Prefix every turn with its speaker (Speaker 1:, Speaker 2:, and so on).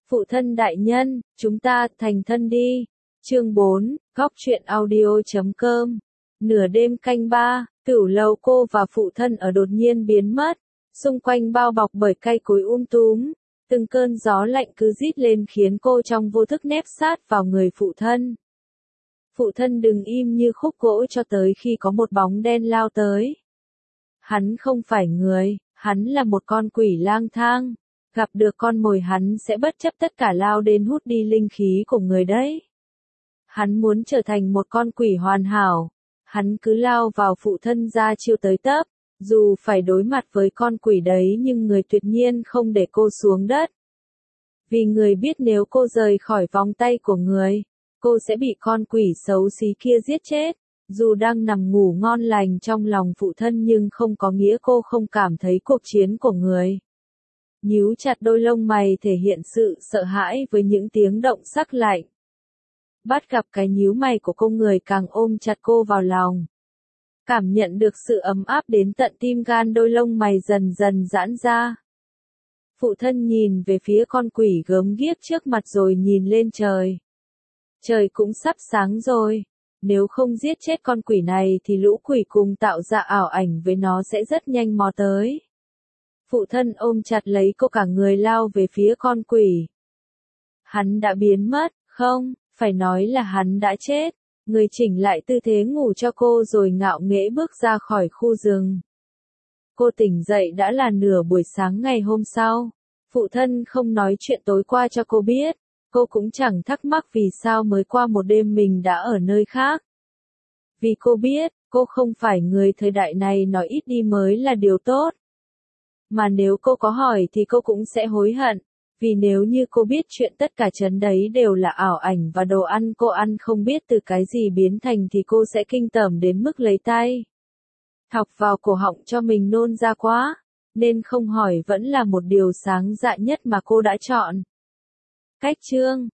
Speaker 1: Phụ thân đại nhân, chúng ta thành thân đi. Chương 4, góc truyện audio.com. Nửa đêm canh 3, Cửu Lầu cô và phụ thân ở đột nhiên biến mất, xung quanh bao bọc bởi cây cối túm, từng cơn gió lạnh cứ rít lên khiến cô trong vô thức nép sát vào người phụ thân. Phụ thân đứng im như khúc gỗ cho tới khi có một bóng đen lao tới. Hắn không phải người, hắn là một con quỷ lang thang. Gặp được con mồi hắn sẽ bất chấp tất cả lao đến hút đi linh khí của người đấy. Hắn muốn trở thành một con quỷ hoàn hảo. Hắn cứ lao vào phụ thân ra chiêu tới tấp. Dù phải đối mặt với con quỷ đấy nhưng người tuyệt nhiên không để cô xuống đất. Vì người biết nếu cô rời khỏi vòng tay của người, cô sẽ bị con quỷ xấu xí kia giết chết. Dù đang nằm ngủ ngon lành trong lòng phụ thân nhưng không có nghĩa cô không cảm thấy cuộc chiến của người. Nhíu chặt đôi lông mày thể hiện sự sợ hãi với những tiếng động sắc lạnh. Bắt gặp cái nhíu mày của cô, người càng ôm chặt cô vào lòng. Cảm nhận được sự ấm áp đến tận tim gan, đôi lông mày dần dần giãn ra. Phụ thân nhìn về phía con quỷ gớm ghiếc trước mặt rồi nhìn lên trời. Trời cũng sắp sáng rồi. Nếu không giết chết con quỷ này thì lũ quỷ cùng tạo ra ảo ảnh với nó sẽ rất nhanh mò tới. Phụ thân ôm chặt lấy cô, cả người lao về phía con quỷ. Hắn đã biến mất, không, phải nói là hắn đã chết. Người chỉnh lại tư thế ngủ cho cô rồi ngạo nghễ bước ra khỏi khu rừng. Cô tỉnh dậy đã là nửa buổi sáng ngày hôm sau. Phụ thân không nói chuyện tối qua cho cô biết. Cô cũng chẳng thắc mắc vì sao mới qua một đêm mình đã ở nơi khác. Vì cô biết, cô không phải người thời đại này, nói ít đi mới là điều tốt. Mà nếu cô có hỏi thì cô cũng sẽ hối hận. Vì nếu như cô biết chuyện tất cả trấn đấy đều là ảo ảnh và đồ ăn cô ăn không biết từ cái gì biến thành thì cô sẽ kinh tởm đến mức lấy tay thọc vào cổ họng cho mình nôn ra quá. Nên không hỏi vẫn là một điều sáng dạ nhất mà cô đã chọn. Cách chương